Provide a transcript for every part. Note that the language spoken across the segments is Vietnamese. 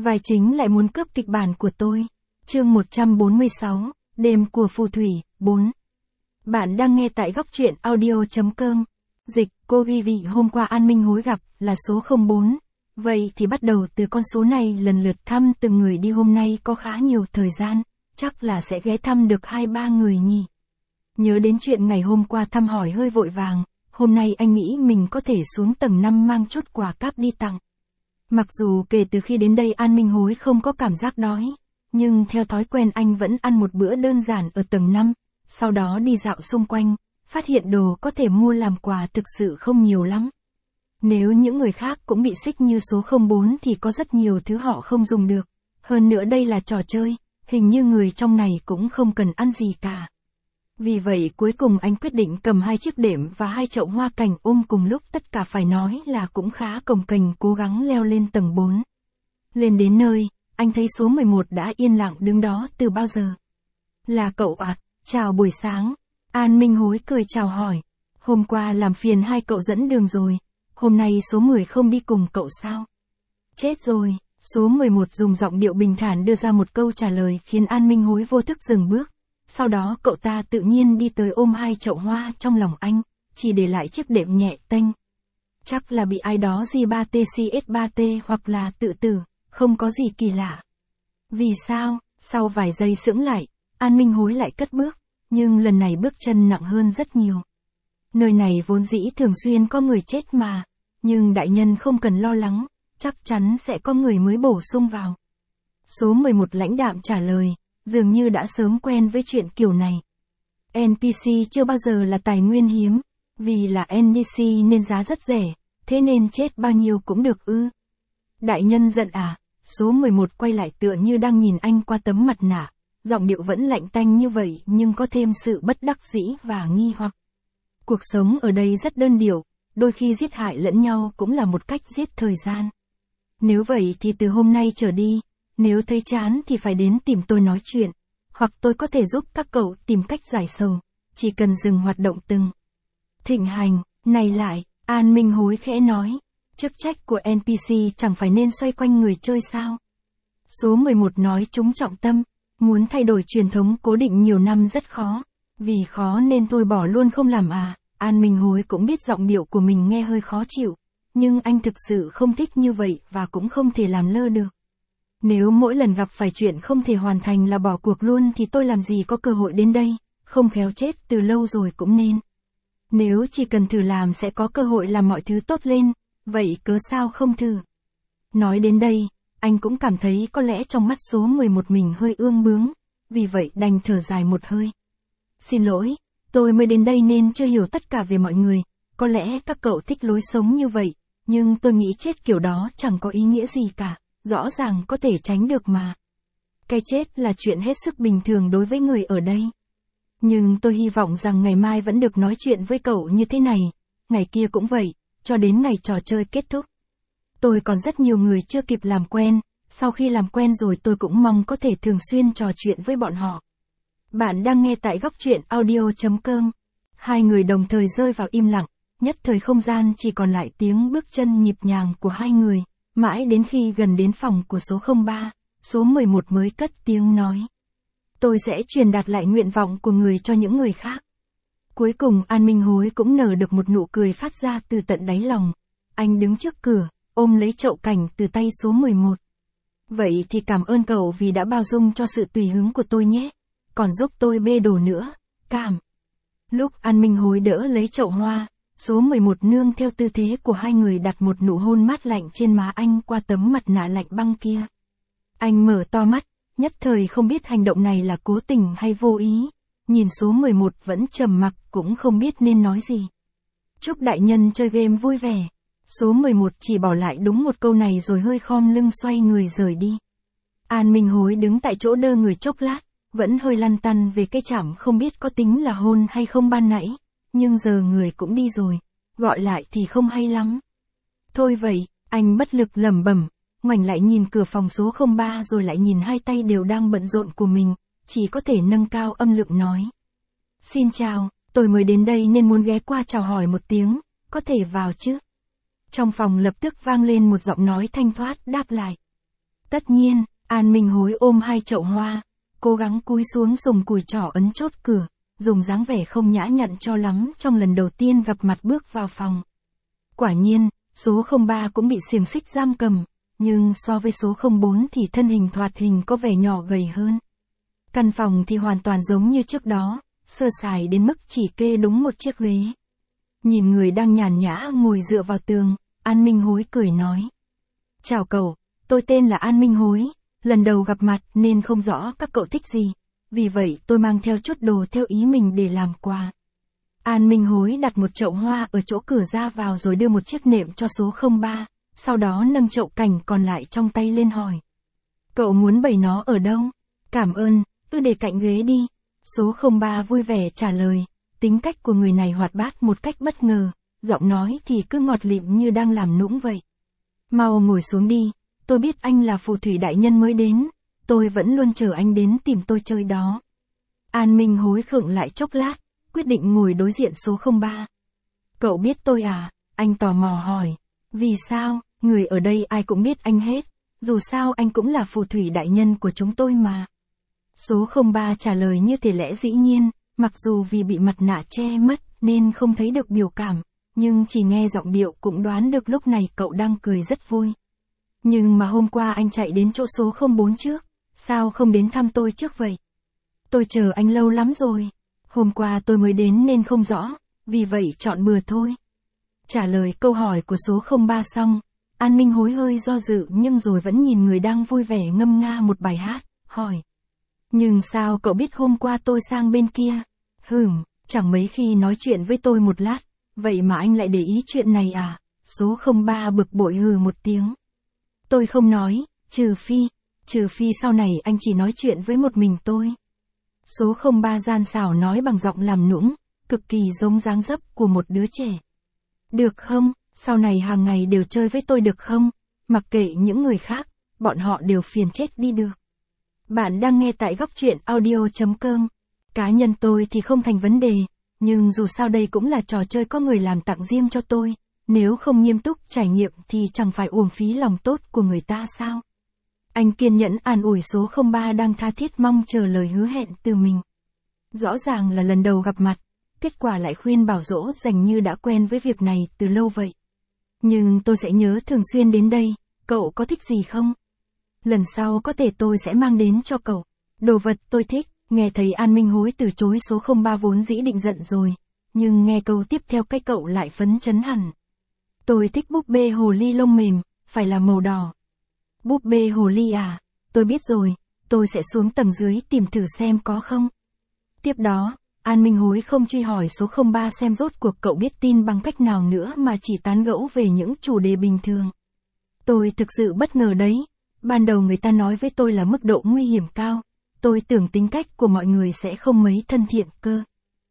Vai chính lại muốn cướp kịch bản của tôi. Chương 146, Đêm của phù thủy, 4. Bạn đang nghe tại góc truyện audio.com. Dịch, cô ghi vị hôm qua An Minh Hối gặp, là số 04. Vậy thì bắt đầu từ con số này lần lượt thăm từng người đi, hôm nay có khá nhiều thời gian, chắc là sẽ ghé thăm được 2-3 người nhỉ. Nhớ đến chuyện ngày hôm qua thăm hỏi hơi vội vàng, hôm nay anh nghĩ mình có thể xuống tầng 5 mang chút quà cáp đi tặng. Mặc dù kể từ khi đến đây An Minh Hối không có cảm giác đói, nhưng theo thói quen anh vẫn ăn một bữa đơn giản ở tầng 5, sau đó đi dạo xung quanh, phát hiện đồ có thể mua làm quà thực sự không nhiều lắm. Nếu những người khác cũng bị xích như số 04 thì có rất nhiều thứ họ không dùng được. Hơn nữa đây là trò chơi, hình như người trong này cũng không cần ăn gì cả. Vì vậy cuối cùng anh quyết định cầm 2 chiếc đệm và 2 chậu hoa cảnh ôm cùng lúc, tất cả phải nói là cũng khá cồng kềnh cố gắng leo lên tầng 4. Lên đến nơi, anh thấy số 11 đã yên lặng đứng đó từ bao giờ. Là cậu ạ, chào buổi sáng. An Minh Hối cười chào hỏi. Hôm qua làm phiền hai cậu dẫn đường rồi, hôm nay số 10 không đi cùng cậu sao? Chết rồi, số 11 dùng giọng điệu bình thản đưa ra một câu trả lời khiến An Minh Hối vô thức dừng bước. Sau đó cậu ta tự nhiên đi tới ôm 2 chậu hoa trong lòng anh, chỉ để lại chiếc đệm nhẹ tênh. Chắc là bị ai đó J3TCS3T hoặc là tự tử, không có gì kỳ lạ. Vì sao? Sau vài giây sững lại, An Minh Hối lại cất bước, nhưng lần này bước chân nặng hơn rất nhiều. Nơi này vốn dĩ thường xuyên có người chết mà, nhưng đại nhân không cần lo lắng, chắc chắn sẽ có người mới bổ sung vào. Số 11 lãnh đạm trả lời, dường như đã sớm quen với chuyện kiểu này. NPC chưa bao giờ là tài nguyên hiếm, vì là NPC nên giá rất rẻ, thế nên chết bao nhiêu cũng được ư. Đại nhân giận à? Số 11 quay lại tựa như đang nhìn anh qua tấm mặt nạ, giọng điệu vẫn lạnh tanh như vậy nhưng có thêm sự bất đắc dĩ và nghi hoặc. Cuộc sống ở đây rất đơn điệu, đôi khi giết hại lẫn nhau cũng là một cách giết thời gian. Nếu vậy thì từ hôm nay trở đi, nếu thấy chán thì phải đến tìm tôi nói chuyện, hoặc tôi có thể giúp các cậu tìm cách giải sầu, chỉ cần dừng hoạt động từng. Thịnh hành, này lại, An Minh Hối khẽ nói, chức trách của NPC chẳng phải nên xoay quanh người chơi sao? Số 11 nói trúng trọng tâm, muốn thay đổi truyền thống cố định nhiều năm rất khó, vì khó nên tôi bỏ luôn không làm à. An Minh Hối cũng biết giọng điệu của mình nghe hơi khó chịu, nhưng anh thực sự không thích như vậy và cũng không thể làm lơ được. Nếu mỗi lần gặp phải chuyện không thể hoàn thành là bỏ cuộc luôn thì tôi làm gì có cơ hội đến đây, không khéo chết từ lâu rồi cũng nên. Nếu chỉ cần thử làm sẽ có cơ hội làm mọi thứ tốt lên, vậy cớ sao không thử. Nói đến đây, anh cũng cảm thấy có lẽ trong mắt số 11 mình hơi ương bướng, vì vậy đành thở dài một hơi. Xin lỗi, tôi mới đến đây nên chưa hiểu tất cả về mọi người, có lẽ các cậu thích lối sống như vậy, nhưng tôi nghĩ chết kiểu đó chẳng có ý nghĩa gì cả, rõ ràng có thể tránh được mà. Cái chết là chuyện hết sức bình thường đối với người ở đây. Nhưng tôi hy vọng rằng ngày mai vẫn được nói chuyện với cậu như thế này, ngày kia cũng vậy, cho đến ngày trò chơi kết thúc. Tôi còn rất nhiều người chưa kịp làm quen, sau khi làm quen rồi tôi cũng mong có thể thường xuyên trò chuyện với bọn họ. Bạn đang nghe tại góc truyện audio.com. Hai người đồng thời rơi vào im lặng, nhất thời không gian chỉ còn lại tiếng bước chân nhịp nhàng của hai người, mãi đến khi gần đến phòng của số 03, số 11 mới cất tiếng nói. Tôi sẽ truyền đạt lại nguyện vọng của người cho những người khác. Cuối cùng An Minh Hối cũng nở được một nụ cười phát ra từ tận đáy lòng. Anh đứng trước cửa, ôm lấy chậu cảnh từ tay số 11. Vậy thì cảm ơn cậu vì đã bao dung cho sự tùy hứng của tôi nhé. Còn giúp tôi bê đồ nữa, cảm. Lúc An Minh Hối đỡ lấy chậu hoa, số 11 nương theo tư thế của hai người đặt một nụ hôn mát lạnh trên má anh qua tấm mặt nạ lạnh băng kia. Anh mở to mắt, nhất thời không biết hành động này là cố tình hay vô ý, nhìn số 11 vẫn trầm mặc cũng không biết nên nói gì. Chúc đại nhân chơi game vui vẻ. Số 11 chỉ bỏ lại đúng một câu này rồi hơi khom lưng xoay người rời đi. An Minh Hối đứng tại chỗ đơ người chốc lát, vẫn hơi lăn tăn về cái chạm không biết có tính là hôn hay không ban nãy, nhưng giờ người cũng đi rồi, gọi lại thì không hay lắm. Thôi vậy, anh bất lực lẩm bẩm, ngoảnh lại nhìn cửa phòng số 03 rồi lại nhìn hai tay đều đang bận rộn của mình, chỉ có thể nâng cao âm lượng nói. Xin chào, tôi mới đến đây nên muốn ghé qua chào hỏi một tiếng, có thể vào chứ? Trong phòng lập tức vang lên một giọng nói thanh thoát đáp lại. Tất nhiên, An Minh Hối ôm hai chậu hoa, cố gắng cúi xuống dùng cùi trỏ ấn chốt cửa, dùng dáng vẻ không nhã nhặn cho lắm trong lần đầu tiên gặp mặt bước vào phòng. Quả nhiên, số 03 cũng bị xiềng xích giam cầm, nhưng so với số 04 thì thân hình thoạt hình có vẻ nhỏ gầy hơn. Căn phòng thì hoàn toàn giống như trước đó, sơ sài đến mức chỉ kê đúng một chiếc ghế. Nhìn người đang nhàn nhã ngồi dựa vào tường, An Minh Hối cười nói. Chào cậu, tôi tên là An Minh Hối, lần đầu gặp mặt nên không rõ các cậu thích gì, vì vậy tôi mang theo chút đồ theo ý mình để làm quà. An Minh Hối đặt một chậu hoa ở chỗ cửa ra vào rồi đưa một chiếc nệm cho số 03, sau đó nâng chậu cảnh còn lại trong tay lên hỏi. Cậu muốn bày nó ở đâu? Cảm ơn, cứ để cạnh ghế đi. Số 03 vui vẻ trả lời, tính cách của người này hoạt bát một cách bất ngờ, giọng nói thì cứ ngọt lịm như đang làm nũng vậy. Mau ngồi xuống đi, tôi biết anh là phù thủy đại nhân mới đến, tôi vẫn luôn chờ anh đến tìm tôi chơi đó. An Minh Hối khựng lại chốc lát, quyết định ngồi đối diện số 03. Cậu biết tôi à? Anh tò mò hỏi. Vì sao? Người ở đây ai cũng biết anh hết, dù sao anh cũng là phù thủy đại nhân của chúng tôi mà. Số 03 trả lời như thể lẽ dĩ nhiên, mặc dù vì bị mặt nạ che mất nên không thấy được biểu cảm, nhưng chỉ nghe giọng điệu cũng đoán được lúc này cậu đang cười rất vui. Nhưng mà hôm qua anh chạy đến chỗ số 04 trước, sao không đến thăm tôi trước vậy? Tôi chờ anh lâu lắm rồi. Hôm qua tôi mới đến nên không rõ, vì vậy chọn bừa thôi. Trả lời câu hỏi của số 03 xong, An Minh Hối hơi do dự nhưng rồi vẫn nhìn người đang vui vẻ ngâm nga một bài hát, hỏi. Nhưng sao cậu biết hôm qua tôi sang bên kia? Chẳng mấy khi nói chuyện với tôi một lát, vậy mà anh lại để ý chuyện này à? Số 03 bực bội hừ một tiếng. Tôi không nói, trừ phi sau này anh chỉ nói chuyện với một mình tôi. Số 03 gian xảo nói bằng giọng làm nũng, cực kỳ giống dáng dấp của một đứa trẻ. Được không, sau này hàng ngày đều chơi với tôi được không? Mặc kệ những người khác, bọn họ đều phiền chết đi được. Bạn đang nghe tại góc truyện audio.com. Cá nhân tôi thì không thành vấn đề, nhưng dù sao đây cũng là trò chơi có người làm tặng riêng cho tôi, nếu không nghiêm túc trải nghiệm thì chẳng phải uổng phí lòng tốt của người ta sao? Anh kiên nhẫn an ủi số 03 đang tha thiết mong chờ lời hứa hẹn từ mình. Rõ ràng là lần đầu gặp mặt, kết quả lại khuyên bảo dỗ dành như đã quen với việc này từ lâu vậy. Nhưng tôi sẽ nhớ thường xuyên đến đây, cậu có thích gì không? Lần sau có thể tôi sẽ mang đến cho cậu đồ vật tôi thích. Nghe thấy An Minh Hối từ chối số 03 vốn dĩ định giận rồi, nhưng nghe câu tiếp theo cái cậu lại phấn chấn hẳn. Tôi thích búp bê hồ ly lông mềm, phải là màu đỏ. Búp bê hồ ly à? Tôi biết rồi, tôi sẽ xuống tầng dưới tìm thử xem có không. Tiếp đó, An Minh Hối không truy hỏi số 03 xem rốt cuộc cậu biết tin bằng cách nào nữa mà chỉ tán gẫu về những chủ đề bình thường. Tôi thực sự bất ngờ đấy, ban đầu người ta nói với tôi là mức độ nguy hiểm cao. Tôi tưởng tính cách của mọi người sẽ không mấy thân thiện cơ.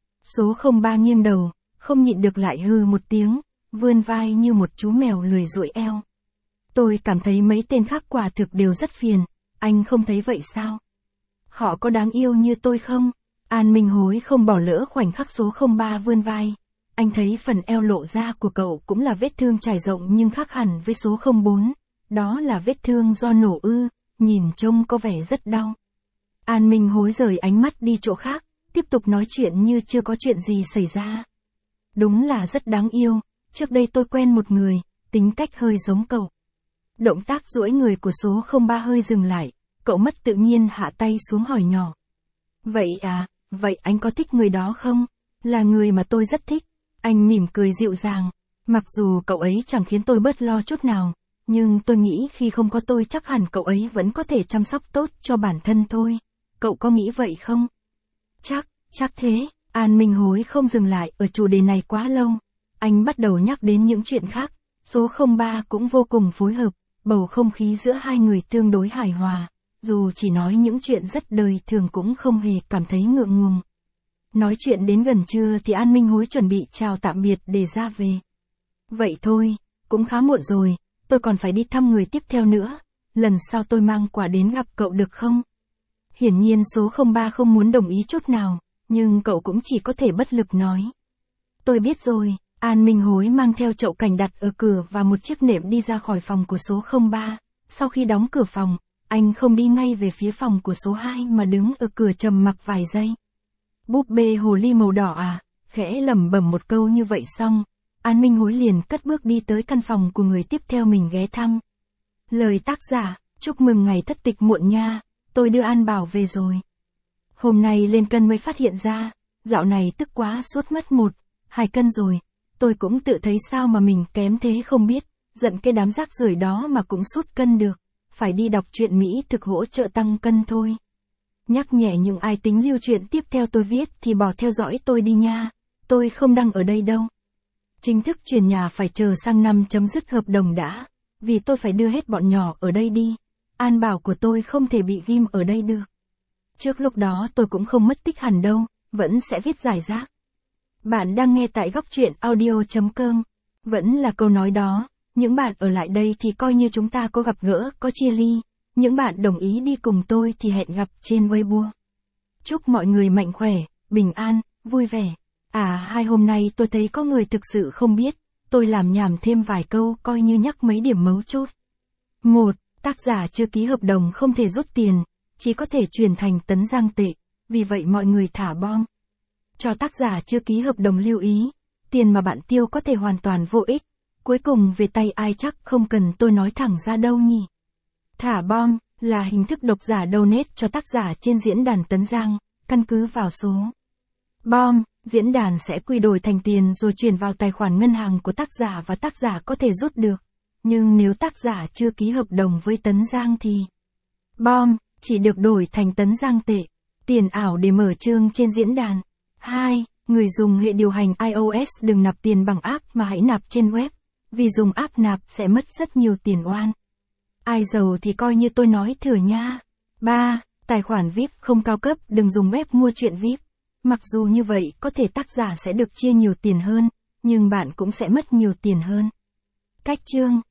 Số 03 nghiêng đầu, không nhịn được lại hừ một tiếng, vươn vai như một chú mèo lười duỗi eo. Tôi cảm thấy mấy tên khác quả thực đều rất phiền, anh không thấy vậy sao? Họ có đáng yêu như tôi không? An Minh Hối không bỏ lỡ khoảnh khắc số 03 vươn vai. Anh thấy phần eo lộ ra của cậu cũng là vết thương trải rộng nhưng khác hẳn với số 04. Đó là vết thương do nổ nhìn trông có vẻ rất đau. An Minh Hối rời ánh mắt đi chỗ khác, tiếp tục nói chuyện như chưa có chuyện gì xảy ra. Đúng là rất đáng yêu, trước đây tôi quen một người, tính cách hơi giống cậu. Động tác duỗi người của số 03 hơi dừng lại, cậu mất tự nhiên hạ tay xuống hỏi nhỏ. Vậy à, vậy anh có thích người đó không? Là người mà tôi rất thích. Anh mỉm cười dịu dàng, mặc dù cậu ấy chẳng khiến tôi bớt lo chút nào, nhưng tôi nghĩ khi không có tôi chắc hẳn cậu ấy vẫn có thể chăm sóc tốt cho bản thân thôi. Cậu có nghĩ vậy không? Chắc thế. An Minh Hối không dừng lại ở chủ đề này quá lâu. Anh bắt đầu nhắc đến những chuyện khác. Số 03 cũng vô cùng phối hợp, bầu không khí giữa hai người tương đối hài hòa. Dù chỉ nói những chuyện rất đời thường cũng không hề cảm thấy ngượng ngùng. Nói chuyện đến gần trưa thì An Minh Hối chuẩn bị chào tạm biệt để ra về. Vậy thôi, cũng khá muộn rồi, tôi còn phải đi thăm người tiếp theo nữa. Lần sau tôi mang quà đến gặp cậu được không? Hiển nhiên số 03 không muốn đồng ý chút nào, nhưng cậu cũng chỉ có thể bất lực nói. Tôi biết rồi. An Minh Hối mang theo chậu cảnh đặt ở cửa và một chiếc nệm đi ra khỏi phòng của số 03. Sau khi đóng cửa phòng, Anh không đi ngay về phía phòng của số 2 mà đứng ở cửa trầm mặc vài giây. Búp bê hồ ly màu đỏ à, khẽ lẩm bẩm một câu như vậy xong, An Minh Hối liền cất bước đi tới căn phòng của người tiếp theo mình ghé thăm. Lời tác giả, chúc mừng ngày thất tịch muộn nha, tôi đưa An Bảo về rồi. Hôm nay lên cân mới phát hiện ra, dạo này tức quá sốt mất 1-2 cân rồi, tôi cũng tự thấy sao mà mình kém thế không biết, giận cái đám rác rưởi đó mà cũng sút cân được, phải đi đọc truyện Mỹ thực hỗ trợ tăng cân thôi. Nhắc nhẹ những ai tính lưu truyện tiếp theo tôi viết thì bỏ theo dõi tôi đi nha, tôi không đăng ở đây đâu. Chính thức chuyển nhà phải chờ sang năm chấm dứt hợp đồng đã, vì tôi phải đưa hết bọn nhỏ ở đây đi, An Bảo của tôi không thể bị ghim ở đây được. Trước lúc đó tôi cũng không mất tích hẳn đâu, vẫn sẽ viết giải rác. Bạn đang nghe tại góc truyện audio.com. Vẫn là câu nói đó, những bạn ở lại đây thì coi như chúng ta có gặp gỡ, có chia ly. Những bạn đồng ý đi cùng tôi thì hẹn gặp trên Weibo. Chúc mọi người mạnh khỏe, bình an, vui vẻ. Hai hôm nay tôi thấy có người thực sự không biết, tôi làm nhảm thêm vài câu coi như nhắc mấy điểm mấu chốt. 1. Tác giả chưa ký hợp đồng không thể rút tiền, chỉ có thể chuyển thành tấn giang tệ, vì vậy mọi người thả bom. Cho tác giả chưa ký hợp đồng lưu ý, tiền mà bạn tiêu có thể hoàn toàn vô ích, cuối cùng về tay ai chắc không cần tôi nói thẳng ra đâu nhỉ. Thả bom là hình thức độc giả donate cho tác giả trên diễn đàn Tấn Giang, căn cứ vào số bom, diễn đàn sẽ quy đổi thành tiền rồi chuyển vào tài khoản ngân hàng của tác giả và tác giả có thể rút được. Nhưng nếu tác giả chưa ký hợp đồng với Tấn Giang thì bom chỉ được đổi thành tấn giang tệ, tiền ảo để mở chương trên diễn đàn. 2. Người dùng hệ điều hành iOS đừng nạp tiền bằng app mà hãy nạp trên web, vì dùng app nạp sẽ mất rất nhiều tiền oan. Ai giàu thì coi như tôi nói thừa nha. 3. Tài khoản VIP không cao cấp đừng dùng web mua truyện VIP. Mặc dù như vậy có thể tác giả sẽ được chia nhiều tiền hơn, nhưng bạn cũng sẽ mất nhiều tiền hơn. Cách chương